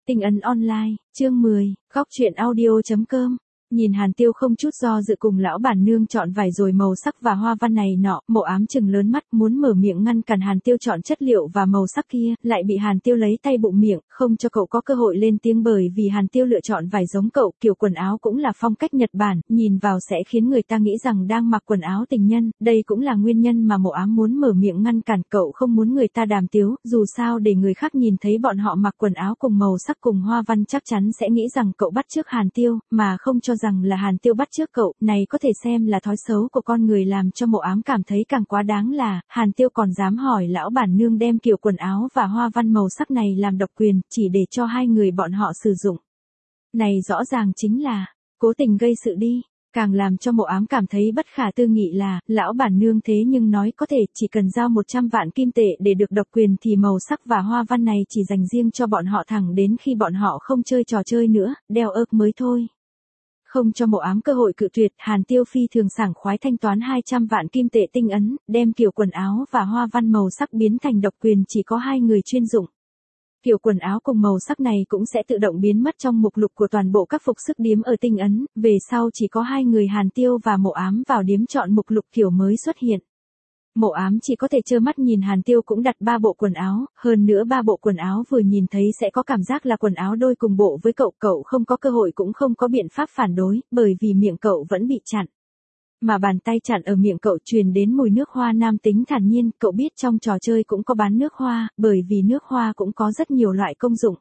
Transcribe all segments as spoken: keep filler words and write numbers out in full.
Tinh ấn online, chương mười, góc truyện audio chấm com. Nhìn Hàn Tiêu không chút do dự cùng lão bản nương chọn vải rồi màu sắc và hoa văn này nọ, Mộ Ám chừng lớn mắt muốn mở miệng ngăn cản Hàn Tiêu chọn chất liệu và màu sắc kia, lại bị Hàn Tiêu lấy tay bụng miệng, không cho cậu có cơ hội lên tiếng bởi vì Hàn Tiêu lựa chọn vải giống cậu, kiểu quần áo cũng là phong cách Nhật Bản, nhìn vào sẽ khiến người ta nghĩ rằng đang mặc quần áo tình nhân, đây cũng là nguyên nhân mà Mộ Ám muốn mở miệng ngăn cản cậu không muốn người ta đàm tiếu, dù sao để người khác nhìn thấy bọn họ mặc quần áo cùng màu sắc cùng hoa văn chắc chắn sẽ nghĩ rằng cậu bắt chước Hàn Tiêu, mà không cho rằng là Hàn Tiêu bắt chước cậu, này có thể xem là thói xấu của con người làm cho Mộ Ám cảm thấy càng quá đáng là, Hàn Tiêu còn dám hỏi lão bản nương đem kiểu quần áo và hoa văn màu sắc này làm độc quyền, chỉ để cho hai người bọn họ sử dụng. Này rõ ràng chính là, cố tình gây sự đi. Càng làm cho Mộ Ám cảm thấy bất khả tư nghị là, lão bản nương thế nhưng nói có thể chỉ cần giao một trăm vạn kim tệ để được độc quyền thì màu sắc và hoa văn này chỉ dành riêng cho bọn họ thẳng đến khi bọn họ không chơi trò chơi nữa, đeo ớt mới thôi. Không cho Mộ Ám cơ hội cự tuyệt, Hàn Tiêu phi thường sảng khoái thanh toán hai trăm vạn kim tệ tinh ấn, đem kiểu quần áo và hoa văn màu sắc biến thành độc quyền chỉ có hai người chuyên dụng. Kiểu quần áo cùng màu sắc này cũng sẽ tự động biến mất trong mục lục của toàn bộ các phục sức điếm ở tinh ấn, về sau chỉ có hai người Hàn Tiêu và Mộ Ám vào điếm chọn mục lục kiểu mới xuất hiện. Mộ Ám chỉ có thể trơ mắt nhìn Hàn Tiêu cũng đặt ba bộ quần áo, hơn nữa ba bộ quần áo vừa nhìn thấy sẽ có cảm giác là quần áo đôi cùng bộ với cậu, cậu không có cơ hội cũng không có biện pháp phản đối, bởi vì miệng cậu vẫn bị chặn. Mà bàn tay chặn ở miệng cậu truyền đến mùi nước hoa nam tính thản nhiên, cậu biết trong trò chơi cũng có bán nước hoa, bởi vì nước hoa cũng có rất nhiều loại công dụng.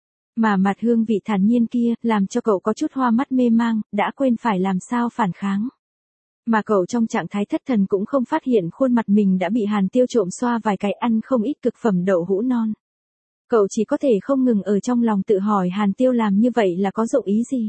Mà mặt hương vị thản nhiên kia, làm cho cậu có chút hoa mắt mê mang, đã quên phải làm sao phản kháng. Mà cậu trong trạng thái thất thần cũng không phát hiện khuôn mặt mình đã bị Hàn Tiêu trộm xoa vài cái ăn không ít cực phẩm đậu hũ non. Cậu chỉ có thể không ngừng ở trong lòng tự hỏi Hàn Tiêu làm như vậy là có dụng ý gì?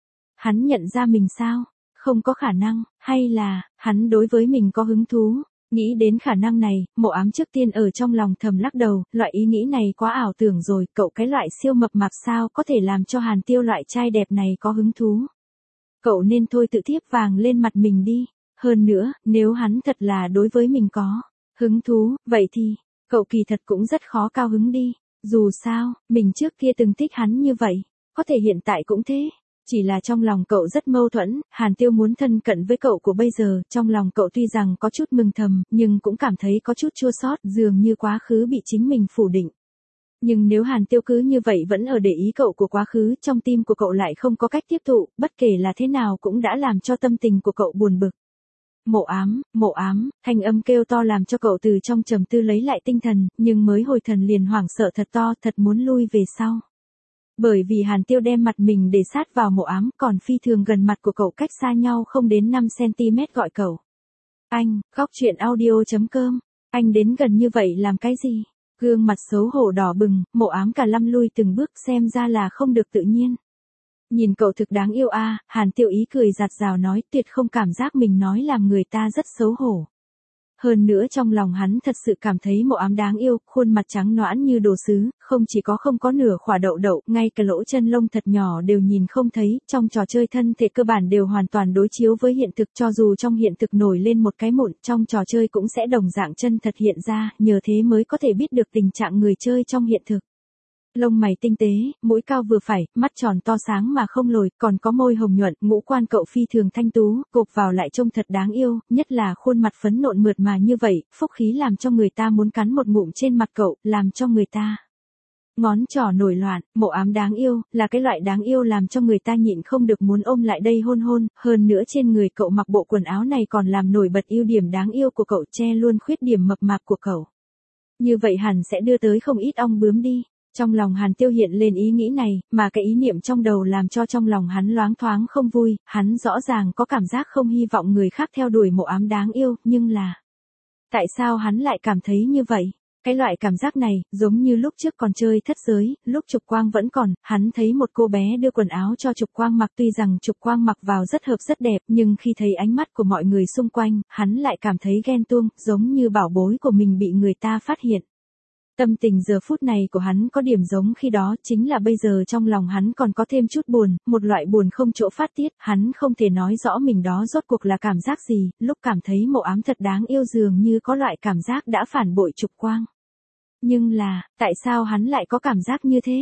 Hắn nhận ra mình sao? Không có khả năng, hay là, hắn đối với mình có hứng thú? Nghĩ đến khả năng này, Mộ Ám trước tiên ở trong lòng thầm lắc đầu, loại ý nghĩ này quá ảo tưởng rồi, cậu cái loại siêu mập mạp sao có thể làm cho Hàn Tiêu loại trai đẹp này có hứng thú? Cậu nên thôi tự thiếp vàng lên mặt mình đi. Hơn nữa, nếu hắn thật là đối với mình có hứng thú, vậy thì, cậu kỳ thật cũng rất khó cao hứng đi. Dù sao, mình trước kia từng thích hắn như vậy, có thể hiện tại cũng thế. Chỉ là trong lòng cậu rất mâu thuẫn, Hàn Tiêu muốn thân cận với cậu của bây giờ, trong lòng cậu tuy rằng có chút mừng thầm, nhưng cũng cảm thấy có chút chua xót, dường như quá khứ bị chính mình phủ định. Nhưng nếu Hàn Tiêu cứ như vậy vẫn ở để ý cậu của quá khứ, trong tim của cậu lại không có cách tiếp thụ, bất kể là thế nào cũng đã làm cho tâm tình của cậu buồn bực. Mộ Ám, Mộ Ám, thanh âm kêu to làm cho cậu từ trong trầm tư lấy lại tinh thần, nhưng mới hồi thần liền hoảng sợ thật to, thật muốn lui về sau. Bởi vì Hàn Tiêu đem mặt mình để sát vào Mộ Ám, còn phi thường gần mặt của cậu cách xa nhau không đến năm xăng-ti-mét gọi cậu. Anh, góc truyện audio chấm com, anh đến gần như vậy làm cái gì? Gương mặt xấu hổ đỏ bừng, Mộ Ám cả lăm lui từng bước xem ra là không được tự nhiên. Nhìn cậu thực đáng yêu a, à, Hàn Tiêu ý cười giạt rào nói tuyệt không cảm giác mình nói làm người ta rất xấu hổ. Hơn nữa trong lòng hắn thật sự cảm thấy Mộ Ám đáng yêu, khuôn mặt trắng nõn như đồ sứ, không chỉ có không có nửa khỏa đậu đậu, ngay cả lỗ chân lông thật nhỏ đều nhìn không thấy, trong trò chơi thân thể cơ bản đều hoàn toàn đối chiếu với hiện thực, cho dù trong hiện thực nổi lên một cái mụn, trong trò chơi cũng sẽ đồng dạng chân thật hiện ra, nhờ thế mới có thể biết được tình trạng người chơi trong hiện thực. Lông mày tinh tế, mũi cao vừa phải, mắt tròn to sáng mà không lồi, còn có môi hồng nhuận, ngũ quan cậu phi thường thanh tú, cộp vào lại trông thật đáng yêu, nhất là khuôn mặt phấn nộn mượt mà như vậy, phúc khí làm cho người ta muốn cắn một ngụm trên mặt cậu, làm cho người ta ngón trỏ nổi loạn. Mộ Ám đáng yêu, là cái loại đáng yêu làm cho người ta nhịn không được muốn ôm lại đây hôn hôn, hơn nữa trên người cậu mặc bộ quần áo này còn làm nổi bật ưu điểm đáng yêu của cậu, che luôn khuyết điểm mập mạp của cậu. Như vậy hẳn sẽ đưa tới không ít ong bướm đi. Trong lòng Hàn Tiêu hiện lên ý nghĩ này, mà cái ý niệm trong đầu làm cho trong lòng hắn loáng thoáng không vui, hắn rõ ràng có cảm giác không hy vọng người khác theo đuổi Mộ Ám đáng yêu, nhưng là... Tại sao hắn lại cảm thấy như vậy? Cái loại cảm giác này, giống như lúc trước còn chơi thất giới, lúc Trục Quang vẫn còn, hắn thấy một cô bé đưa quần áo cho Trục Quang mặc, tuy rằng Trục Quang mặc vào rất hợp rất đẹp, nhưng khi thấy ánh mắt của mọi người xung quanh, hắn lại cảm thấy ghen tuông, giống như bảo bối của mình bị người ta phát hiện. Tâm tình giờ phút này của hắn có điểm giống khi đó, chính là bây giờ trong lòng hắn còn có thêm chút buồn, một loại buồn không chỗ phát tiết, hắn không thể nói rõ mình đó rốt cuộc là cảm giác gì, lúc cảm thấy Mộ Ám thật đáng yêu dường như có loại cảm giác đã phản bội Trục Quang. Nhưng là, tại sao hắn lại có cảm giác như thế?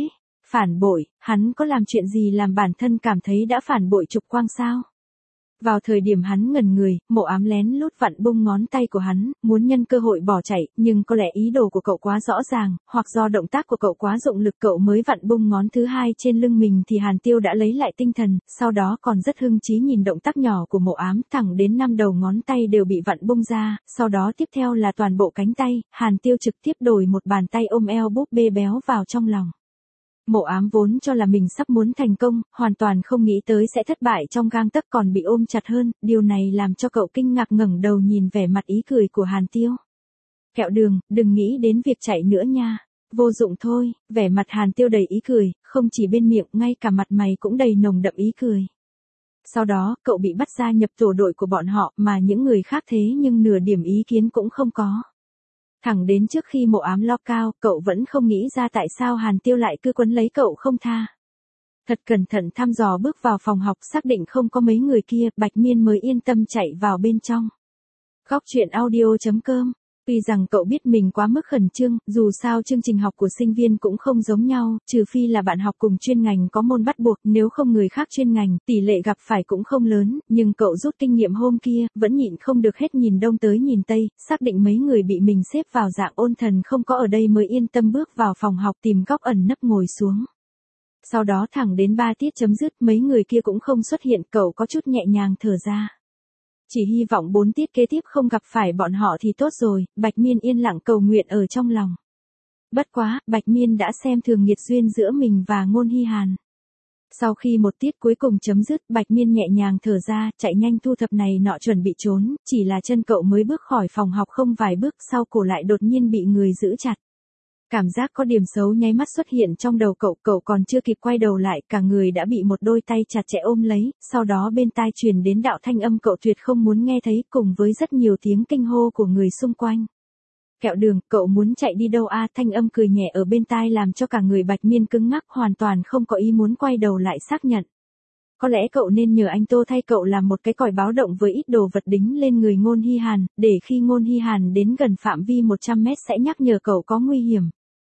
Phản bội, hắn có làm chuyện gì làm bản thân cảm thấy đã phản bội Trục Quang sao? Vào thời điểm hắn ngẩn người, Mộ Ám lén lút vặn bung ngón tay của hắn, muốn nhân cơ hội bỏ chạy, nhưng có lẽ ý đồ của cậu quá rõ ràng, hoặc do động tác của cậu quá dụng lực cậu mới vặn bung ngón thứ hai trên lưng mình thì Hàn Tiêu đã lấy lại tinh thần, sau đó còn rất hưng chí nhìn động tác nhỏ của Mộ Ám, thẳng đến năm đầu ngón tay đều bị vặn bung ra, sau đó tiếp theo là toàn bộ cánh tay, Hàn Tiêu trực tiếp đổi một bàn tay ôm eo búp bê béo vào trong lòng. Mộ Ám vốn cho là mình sắp muốn thành công, hoàn toàn không nghĩ tới sẽ thất bại trong gang tấc còn bị ôm chặt hơn, điều này làm cho cậu kinh ngạc ngẩng đầu nhìn vẻ mặt ý cười của Hàn Tiêu. Kẹo đường, đừng nghĩ đến việc chạy nữa nha. Vô dụng thôi, vẻ mặt Hàn Tiêu đầy ý cười, không chỉ bên miệng, ngay cả mặt mày cũng đầy nồng đậm ý cười. Sau đó, cậu bị bắt gia nhập tổ đội của bọn họ mà những người khác thế nhưng nửa điểm ý kiến cũng không có. Thẳng đến trước khi Mộ Ám lo cao, cậu vẫn không nghĩ ra tại sao Hàn Tiêu lại cứ quấn lấy cậu không tha. Thật cẩn thận thăm dò bước vào phòng học xác định không có mấy người kia, Bạch Miên mới yên tâm chạy vào bên trong. Góc truyện audio chấm com. Tuy rằng cậu biết mình quá mức khẩn trương, dù sao chương trình học của sinh viên cũng không giống nhau, trừ phi là bạn học cùng chuyên ngành có môn bắt buộc, nếu không người khác chuyên ngành, tỷ lệ gặp phải cũng không lớn, nhưng cậu rút kinh nghiệm hôm kia, vẫn nhịn không được hết nhìn đông tới nhìn tây, xác định mấy người bị mình xếp vào dạng ôn thần không có ở đây mới yên tâm bước vào phòng học tìm góc ẩn nấp ngồi xuống. Sau đó thẳng đến ba tiết chấm dứt, mấy người kia cũng không xuất hiện, cậu có chút nhẹ nhàng thở ra. Chỉ hy vọng bốn tiết kế tiếp không gặp phải bọn họ thì tốt rồi, Bạch Miên yên lặng cầu nguyện ở trong lòng. Bất quá, Bạch Miên đã xem thường nghiệt duyên giữa mình và Ngôn Hy Hàn. Sau khi một tiết cuối cùng chấm dứt, Bạch Miên nhẹ nhàng thở ra, chạy nhanh thu thập này nọ chuẩn bị trốn, chỉ là chân cậu mới bước khỏi phòng học không vài bước sau cổ lại đột nhiên bị người giữ chặt. Cảm giác có điểm xấu nháy mắt xuất hiện trong đầu cậu, cậu còn chưa kịp quay đầu lại, cả người đã bị một đôi tay chặt chẽ ôm lấy, sau đó bên tai truyền đến đạo thanh âm cậu tuyệt không muốn nghe thấy cùng với rất nhiều tiếng kinh hô của người xung quanh. Kẹo đường, cậu muốn chạy đi đâu a? Thanh âm cười nhẹ ở bên tai làm cho cả người Bạch Miên cứng ngắc hoàn toàn không có ý muốn quay đầu lại xác nhận. Có lẽ cậu nên nhờ anh Tô thay cậu làm một cái còi báo động với ít đồ vật đính lên người Ngôn Hy Hàn, để khi Ngôn Hy Hàn đến gần phạm vi một trăm mét sẽ nhắc nhở cậu có nguy hiểm.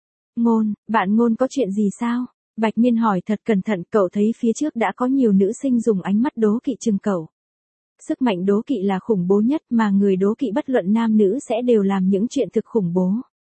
Ngôn, bạn Ngôn có chuyện gì sao? Bạch Miên hỏi thật cẩn thận, cậu thấy phía trước đã có nhiều nữ sinh dùng ánh mắt đố kỵ chừng cậu. Sức mạnh đố kỵ là khủng bố nhất mà người đố kỵ bất luận nam nữ sẽ đều làm những chuyện thực khủng bố.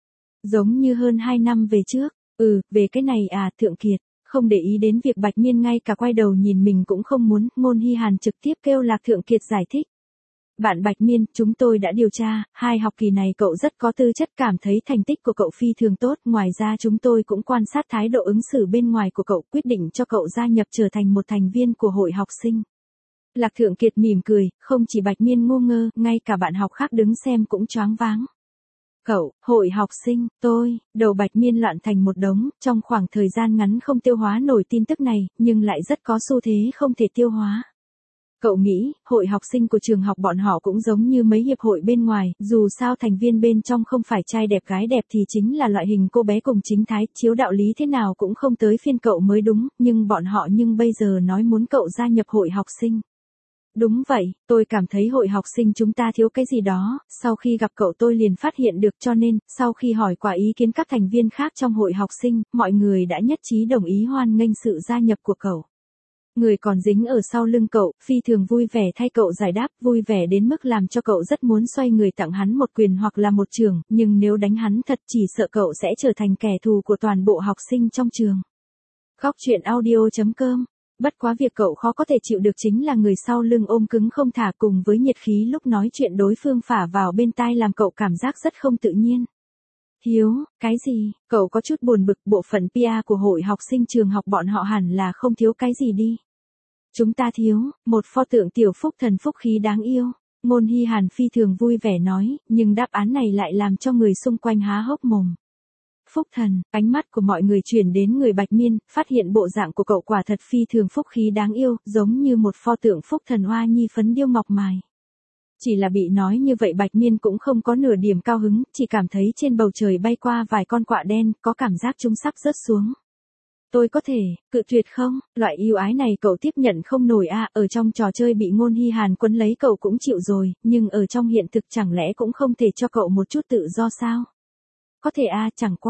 Giống như hơn hai năm về trước, ừ, về cái này à, Thượng Kiệt, không để ý đến việc Bạch Miên ngay cả quay đầu nhìn mình cũng không muốn, Ngôn Hy Hàn trực tiếp kêu Lạc Thượng Kiệt giải thích. Bạn Bạch Miên, chúng tôi đã điều tra, hai học kỳ này cậu rất có tư chất, cảm thấy thành tích của cậu phi thường tốt, ngoài ra chúng tôi cũng quan sát thái độ ứng xử bên ngoài của cậu, quyết định cho cậu gia nhập trở thành một thành viên của hội học sinh. Lạc Thượng Kiệt mỉm cười, không chỉ Bạch Miên ngu ngơ, ngay cả bạn học khác đứng xem cũng choáng váng. Cậu, hội học sinh, tôi, đầu Bạch Miên loạn thành một đống, trong khoảng thời gian ngắn không tiêu hóa nổi tin tức này, nhưng lại rất có xu thế không thể tiêu hóa. Cậu nghĩ, hội học sinh của trường học bọn họ cũng giống như mấy hiệp hội bên ngoài, dù sao thành viên bên trong không phải trai đẹp gái đẹp thì chính là loại hình cô bé cùng chính thái, chiếu đạo lý thế nào cũng không tới phiên cậu mới đúng, nhưng bọn họ nhưng bây giờ nói muốn cậu gia nhập hội học sinh. Đúng vậy, tôi cảm thấy hội học sinh chúng ta thiếu cái gì đó, sau khi gặp cậu tôi liền phát hiện được cho nên, sau khi hỏi qua ý kiến các thành viên khác trong hội học sinh, mọi người đã nhất trí đồng ý hoan nghênh sự gia nhập của cậu. Người còn dính ở sau lưng cậu, phi thường vui vẻ thay cậu giải đáp, vui vẻ đến mức làm cho cậu rất muốn xoay người tặng hắn một quyền hoặc là một trường, nhưng nếu đánh hắn thật chỉ sợ cậu sẽ trở thành kẻ thù của toàn bộ học sinh trong trường. Góc truyện audio chấm com. Bất quá việc cậu khó có thể chịu được chính là người sau lưng ôm cứng không thả cùng với nhiệt khí lúc nói chuyện đối phương phả vào bên tai làm cậu cảm giác rất không tự nhiên. Hiếu, cái gì, cậu có chút buồn bực, bộ phận pê e của hội học sinh trường học bọn họ hẳn là không thiếu cái gì đi. Chúng ta thiếu, một pho tượng tiểu phúc thần phúc khí đáng yêu. Ngôn Hy Hàn phi thường vui vẻ nói, nhưng đáp án này lại làm cho người xung quanh há hốc mồm. Phúc thần, ánh mắt của mọi người chuyển đến người Bạch Miên, phát hiện bộ dạng của cậu quả thật phi thường phúc khí đáng yêu, giống như một pho tượng phúc thần hoa nhi phấn điêu ngọc mài. Chỉ là bị nói như vậy Bạch Miên cũng không có nửa điểm cao hứng, chỉ cảm thấy trên bầu trời bay qua vài con quạ đen, có cảm giác chúng sắp rớt xuống. Tôi có thể, cự tuyệt không, loại yêu ái này cậu tiếp nhận không nổi à, ở trong trò chơi bị Ngôn Hy Hàn quấn lấy cậu cũng chịu rồi, nhưng ở trong hiện thực chẳng lẽ cũng không thể cho cậu một chút tự do sao? Có thể à, chẳng qua,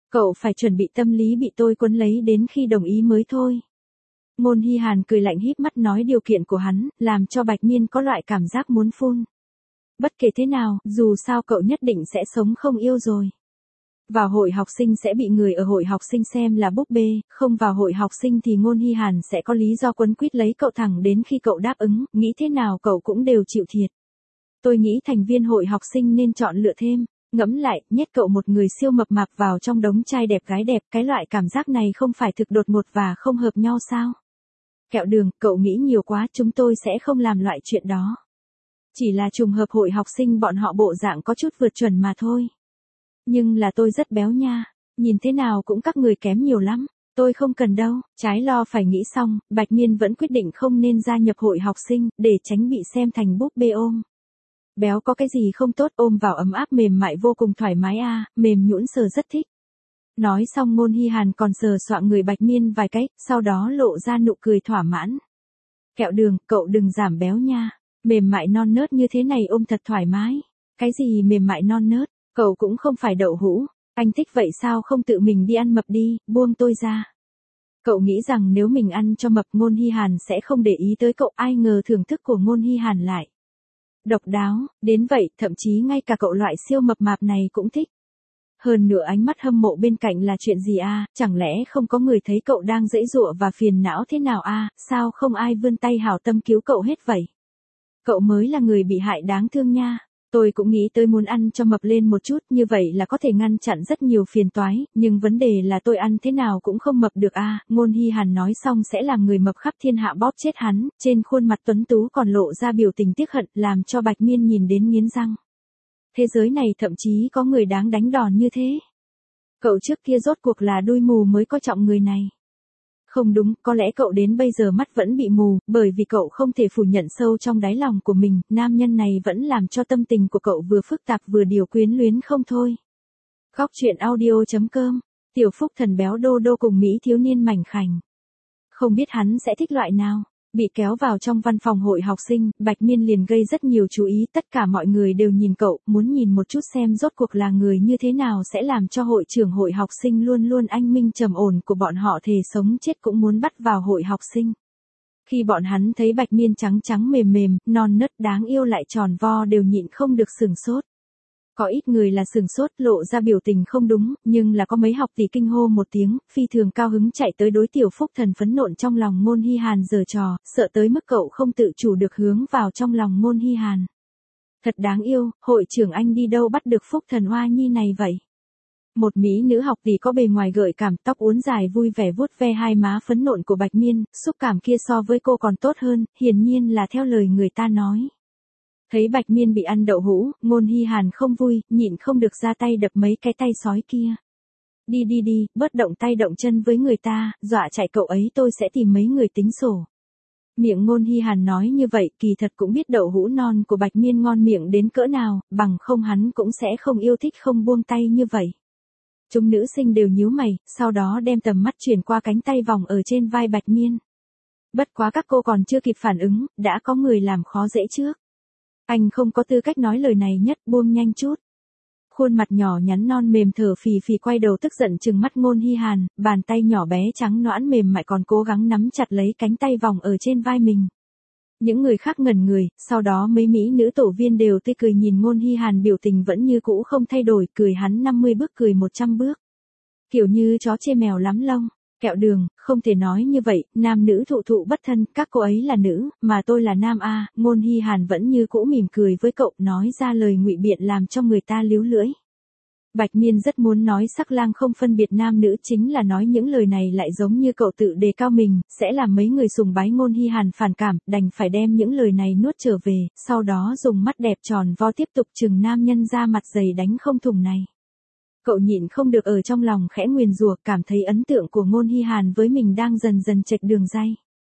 Cậu phải chuẩn bị tâm lý bị tôi quấn lấy đến khi đồng ý mới thôi. Ngôn Hy Hàn cười lạnh híp mắt nói điều kiện của hắn, làm cho Bạch Miên có loại cảm giác muốn phun. Bất kể thế nào, dù sao cậu nhất định sẽ sống không yêu rồi. Vào hội học sinh sẽ bị người ở hội học sinh xem là búp bê, không vào hội học sinh thì Ngôn Hy Hàn sẽ có lý do quấn quýt lấy cậu thẳng đến khi cậu đáp ứng, nghĩ thế nào cậu cũng đều chịu thiệt. Tôi nghĩ thành viên hội học sinh nên chọn lựa thêm, ngẫm lại, nhét cậu một người siêu mập mạp vào trong đống trai đẹp gái đẹp, cái loại cảm giác này không phải thực đột ngột và không hợp nhau sao? Kẹo đường, cậu nghĩ nhiều quá, chúng tôi sẽ không làm loại chuyện đó. Chỉ là trùng hợp hội học sinh bọn họ bộ dạng có chút vượt chuẩn mà thôi. Nhưng là tôi rất béo nha, nhìn thế nào cũng các người kém nhiều lắm, tôi không cần đâu. Trái lo phải nghĩ xong, Bạch Miên vẫn quyết định không nên gia nhập hội học sinh, để tránh bị xem thành búp bê ôm. Béo có cái gì không tốt, ôm vào ấm áp mềm mại vô cùng thoải mái a, à, mềm nhũn sờ rất thích. Nói xong Ngôn Hy Hàn còn sờ soạng người Bạch Miên vài cái, sau đó lộ ra nụ cười thỏa mãn. Kẹo đường, cậu đừng giảm béo nha, mềm mại non nớt như thế này ôm thật thoải mái. Cái gì mềm mại non nớt, cậu cũng không phải đậu hũ, anh thích vậy sao không tự mình đi ăn mập đi, buông tôi ra. Cậu nghĩ rằng nếu mình ăn cho mập Ngôn Hy Hàn sẽ không để ý tới cậu, ai ngờ thưởng thức của Ngôn Hy Hàn lại độc đáo, đến vậy, thậm chí ngay cả cậu loại siêu mập mạp này cũng thích. Hơn nữa ánh mắt hâm mộ bên cạnh là chuyện gì a, à? Chẳng lẽ không có người thấy cậu đang giãy giụa và phiền não thế nào a, à? Sao không ai vươn tay hảo tâm cứu cậu hết vậy? Cậu mới là người bị hại đáng thương nha. Tôi cũng nghĩ tới muốn ăn cho mập lên một chút, như vậy là có thể ngăn chặn rất nhiều phiền toái, nhưng vấn đề là tôi ăn thế nào cũng không mập được a. À, Ngôn Hy Hàn nói xong sẽ làm người mập khắp thiên hạ bóp chết hắn, trên khuôn mặt tuấn tú còn lộ ra biểu tình tiếc hận, làm cho Bạch Miên nhìn đến nghiến răng. Thế giới này thậm chí có người đáng đánh đòn như thế. Cậu trước kia rốt cuộc là đuôi mù mới coi trọng người này. Không đúng, có lẽ cậu đến bây giờ mắt vẫn bị mù, bởi vì cậu không thể phủ nhận sâu trong đáy lòng của mình, nam nhân này vẫn làm cho tâm tình của cậu vừa phức tạp vừa điều quyến luyến không thôi. Góc truyện audio chấm com, Tiểu Phúc thần béo đô đô cùng Mỹ thiếu niên mảnh khảnh. Không biết hắn sẽ thích loại nào. Bị kéo vào trong văn phòng hội học sinh, Bạch Miên liền gây rất nhiều chú ý, tất cả mọi người đều nhìn cậu, muốn nhìn một chút xem rốt cuộc là người như thế nào sẽ làm cho hội trưởng hội học sinh luôn luôn anh minh trầm ổn của bọn họ thề sống chết cũng muốn bắt vào hội học sinh. Khi bọn hắn thấy Bạch Miên trắng trắng mềm mềm, non nớt đáng yêu lại tròn vo đều nhịn không được sửng sốt. Có ít người là sửng sốt lộ ra biểu tình không đúng, nhưng là có mấy học tỷ kinh hô một tiếng, phi thường cao hứng chạy tới đối Tiểu Phúc thần phấn nộn trong lòng Ngôn Hy Hàn giở trò, sợ tới mức cậu không tự chủ được hướng vào trong lòng Ngôn Hy Hàn. Thật đáng yêu, hội trưởng anh đi đâu bắt được Phúc thần hoa nhi này vậy? Một mỹ nữ học tỷ có bề ngoài gợi cảm, tóc uốn dài vui vẻ vuốt ve hai má phấn nộn của Bạch Miên, xúc cảm kia so với cô còn tốt hơn, hiển nhiên là theo lời người ta nói. Thấy Bạch Miên bị ăn đậu hũ, Ngôn Hy Hàn không vui, nhịn không được ra tay đập mấy cái tay sói kia. Đi đi đi, bớt động tay động chân với người ta, dọa chạy cậu ấy tôi sẽ tìm mấy người tính sổ. Miệng Ngôn Hy Hàn nói như vậy, kỳ thật cũng biết đậu hũ non của Bạch Miên ngon miệng đến cỡ nào, bằng không hắn cũng sẽ không yêu thích không buông tay như vậy. Chúng nữ sinh đều nhíu mày, sau đó đem tầm mắt chuyển qua cánh tay vòng ở trên vai Bạch Miên. Bất quá các cô còn chưa kịp phản ứng, đã có người làm khó dễ trước. Anh không có tư cách nói lời này nhất, buông nhanh chút. Khuôn mặt nhỏ nhắn non mềm thở phì phì quay đầu tức giận trừng mắt Ngôn Hy Hàn, bàn tay nhỏ bé trắng nõn mềm mại còn cố gắng nắm chặt lấy cánh tay vòng ở trên vai mình. Những người khác ngẩn người, sau đó mấy mỹ nữ tổ viên đều tươi cười nhìn Ngôn Hy Hàn biểu tình vẫn như cũ không thay đổi, cười hắn năm mươi bước cười một trăm bước. Kiểu như chó chê mèo lắm lông. Kẹo đường, không thể nói như vậy, nam nữ thụ thụ bất thân, các cô ấy là nữ, mà tôi là nam a. Ngôn Hy Hàn vẫn như cũ mỉm cười với cậu, nói ra lời ngụy biện làm cho người ta líu lưỡi. Bạch Miên rất muốn nói sắc lang không phân biệt nam nữ, chính là nói những lời này lại giống như cậu tự đề cao mình, sẽ làm mấy người sùng bái Ngôn Hy Hàn phản cảm, đành phải đem những lời này nuốt trở về, sau đó dùng mắt đẹp tròn vo tiếp tục chừng nam nhân ra mặt dày đánh không thủng này. Cậu nhịn không được ở trong lòng khẽ nguyền rủa, cảm thấy ấn tượng của Ngôn Hy Hàn với mình đang dần dần chệch đường ray.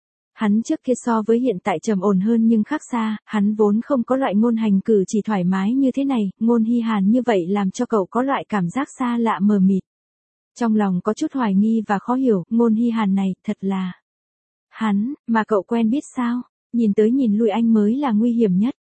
Hắn trước kia so với hiện tại trầm ổn hơn nhưng khác xa, hắn vốn không có loại ngôn hành cử chỉ thoải mái như thế này, Ngôn Hy Hàn như vậy làm cho cậu có loại cảm giác xa lạ mờ mịt. Trong lòng có chút hoài nghi và khó hiểu, Ngôn Hy Hàn này, thật là hắn, mà cậu quen biết sao, nhìn tới nhìn lui anh mới là nguy hiểm nhất.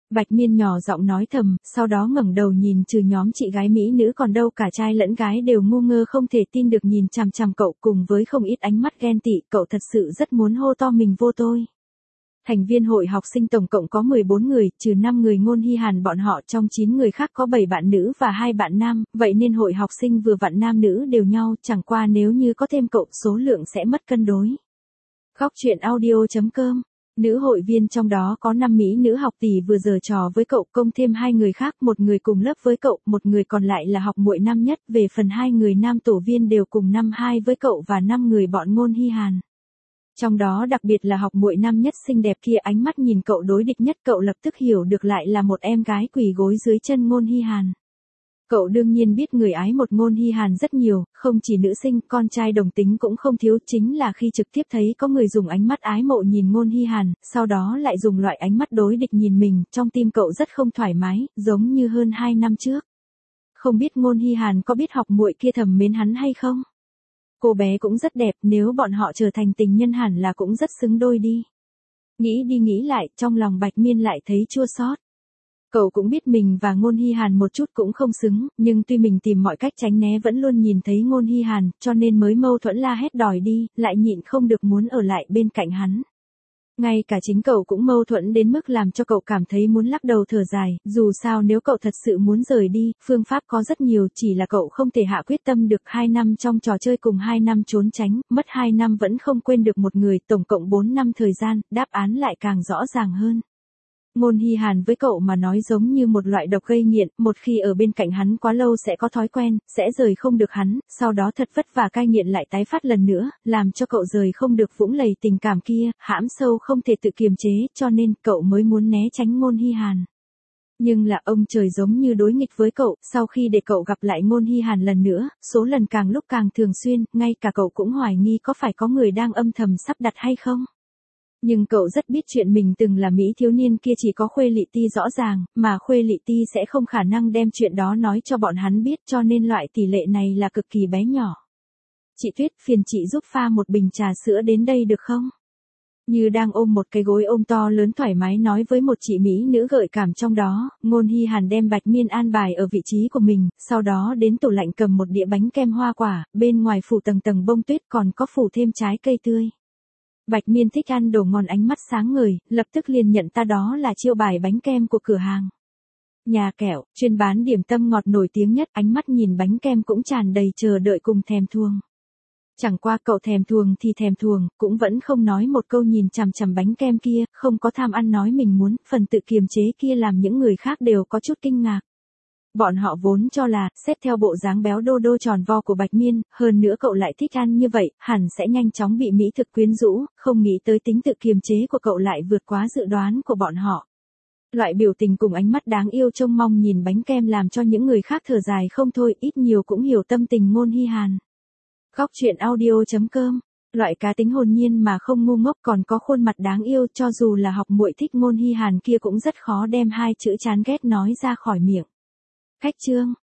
Bạch Miên nhỏ giọng nói thầm, sau đó ngẩng đầu nhìn trừ nhóm chị gái mỹ nữ còn đâu cả trai lẫn gái đều ngu ngơ không thể tin được nhìn chằm chằm cậu cùng với không ít ánh mắt ghen tị, cậu thật sự rất muốn hô to mình vô tôi. Thành viên hội học sinh tổng cộng có mười bốn người, trừ năm người Ngôn Hy Hàn bọn họ, trong chín người khác có bảy bạn nữ và hai bạn nam, vậy nên hội học sinh vừa vặn nam nữ đều nhau, chẳng qua nếu như có thêm cậu số lượng sẽ mất cân đối. Góc truyện audio chấm com. Nữ hội viên trong đó có năm mỹ nữ học tỷ vừa giở trò với cậu, công thêm hai người khác, một người cùng lớp với cậu, một người còn lại là học muội năm nhất, về phần hai người nam tổ viên đều cùng năm hai với cậu và năm người bọn Ngôn Hy Hàn. Trong đó đặc biệt là học muội năm nhất xinh đẹp kia, ánh mắt nhìn cậu đối địch nhất, cậu lập tức hiểu được lại là một em gái quỳ gối dưới chân Ngôn Hy Hàn. Cậu đương nhiên biết người ái một Ngôn Hy Hàn rất nhiều, không chỉ nữ sinh, con trai đồng tính cũng không thiếu, chính là khi trực tiếp thấy có người dùng ánh mắt ái mộ nhìn Ngôn Hy Hàn, sau đó lại dùng loại ánh mắt đối địch nhìn mình, trong tim cậu rất không thoải mái, giống như hơn hai năm trước. Không biết Ngôn Hy Hàn có biết học muội kia thầm mến hắn hay không? Cô bé cũng rất đẹp, nếu bọn họ trở thành tình nhân hẳn là cũng rất xứng đôi đi. Nghĩ đi nghĩ lại, trong lòng Bạch Miên lại thấy chua xót. Cậu cũng biết mình và Ngôn Hy Hàn một chút cũng không xứng, nhưng tuy mình tìm mọi cách tránh né vẫn luôn nhìn thấy Ngôn Hy Hàn, cho nên mới mâu thuẫn la hét đòi đi, lại nhịn không được muốn ở lại bên cạnh hắn. Ngay cả chính cậu cũng mâu thuẫn đến mức làm cho cậu cảm thấy muốn lắc đầu thở dài, dù sao nếu cậu thật sự muốn rời đi, phương pháp có rất nhiều, chỉ là cậu không thể hạ quyết tâm được. Hai năm trong trò chơi cùng hai năm trốn tránh, mất hai năm vẫn không quên được một người, tổng cộng bốn năm thời gian, đáp án lại càng rõ ràng hơn. Ngôn Hy Hàn với cậu mà nói giống như một loại độc gây nghiện, một khi ở bên cạnh hắn quá lâu sẽ có thói quen, sẽ rời không được hắn, sau đó thật vất vả cai nghiện lại tái phát lần nữa, làm cho cậu rời không được vũng lầy tình cảm kia, hãm sâu không thể tự kiềm chế, cho nên cậu mới muốn né tránh Ngôn Hy Hàn. Nhưng là ông trời giống như đối nghịch với cậu, sau khi để cậu gặp lại Ngôn Hy Hàn lần nữa, số lần càng lúc càng thường xuyên, ngay cả cậu cũng hoài nghi có phải có người đang âm thầm sắp đặt hay không. Nhưng cậu rất biết chuyện mình từng là mỹ thiếu niên kia chỉ có Khuê Lị Ti rõ ràng, mà Khuê Lị Ti sẽ không khả năng đem chuyện đó nói cho bọn hắn biết, cho nên loại tỷ lệ này là cực kỳ bé nhỏ. Chị Tuyết, phiền chị giúp pha một bình trà sữa đến đây được không? Như đang ôm một cái gối ôm to lớn thoải mái nói với một chị mỹ nữ gợi cảm trong đó, Ngôn Hy Hàn đem Bạch Miên an bài ở vị trí của mình, sau đó đến tủ lạnh cầm một đĩa bánh kem hoa quả, bên ngoài phủ tầng tầng bông tuyết còn có phủ thêm trái cây tươi. Bạch Miên thích ăn đồ ngon, ánh mắt sáng ngời, lập tức liền nhận ta đó là chiêu bài bánh kem của cửa hàng Nhà Kẹo, chuyên bán điểm tâm ngọt nổi tiếng nhất, ánh mắt nhìn bánh kem cũng tràn đầy chờ đợi cùng thèm thuồng. Chẳng qua cậu thèm thuồng thì thèm thuồng, cũng vẫn không nói một câu nhìn chằm chằm bánh kem kia, không có tham ăn nói mình muốn, phần tự kiềm chế kia làm những người khác đều có chút kinh ngạc. Bọn họ vốn cho là, xét theo bộ dáng béo đô đô tròn vo của Bạch Miên, hơn nữa cậu lại thích ăn như vậy, hẳn sẽ nhanh chóng bị mỹ thực quyến rũ, không nghĩ tới tính tự kiềm chế của cậu lại vượt quá dự đoán của bọn họ. Loại biểu tình cùng ánh mắt đáng yêu trông mong nhìn bánh kem làm cho những người khác thở dài không thôi, ít nhiều cũng hiểu tâm tình Ngôn Hy Hàn. Góc truyện audio chấm com. Loại cá tính hồn nhiên mà không ngu ngốc còn có khuôn mặt đáng yêu, cho dù là học muội thích Ngôn Hy Hàn kia cũng rất khó đem hai chữ chán ghét nói ra khỏi miệng. Khách chương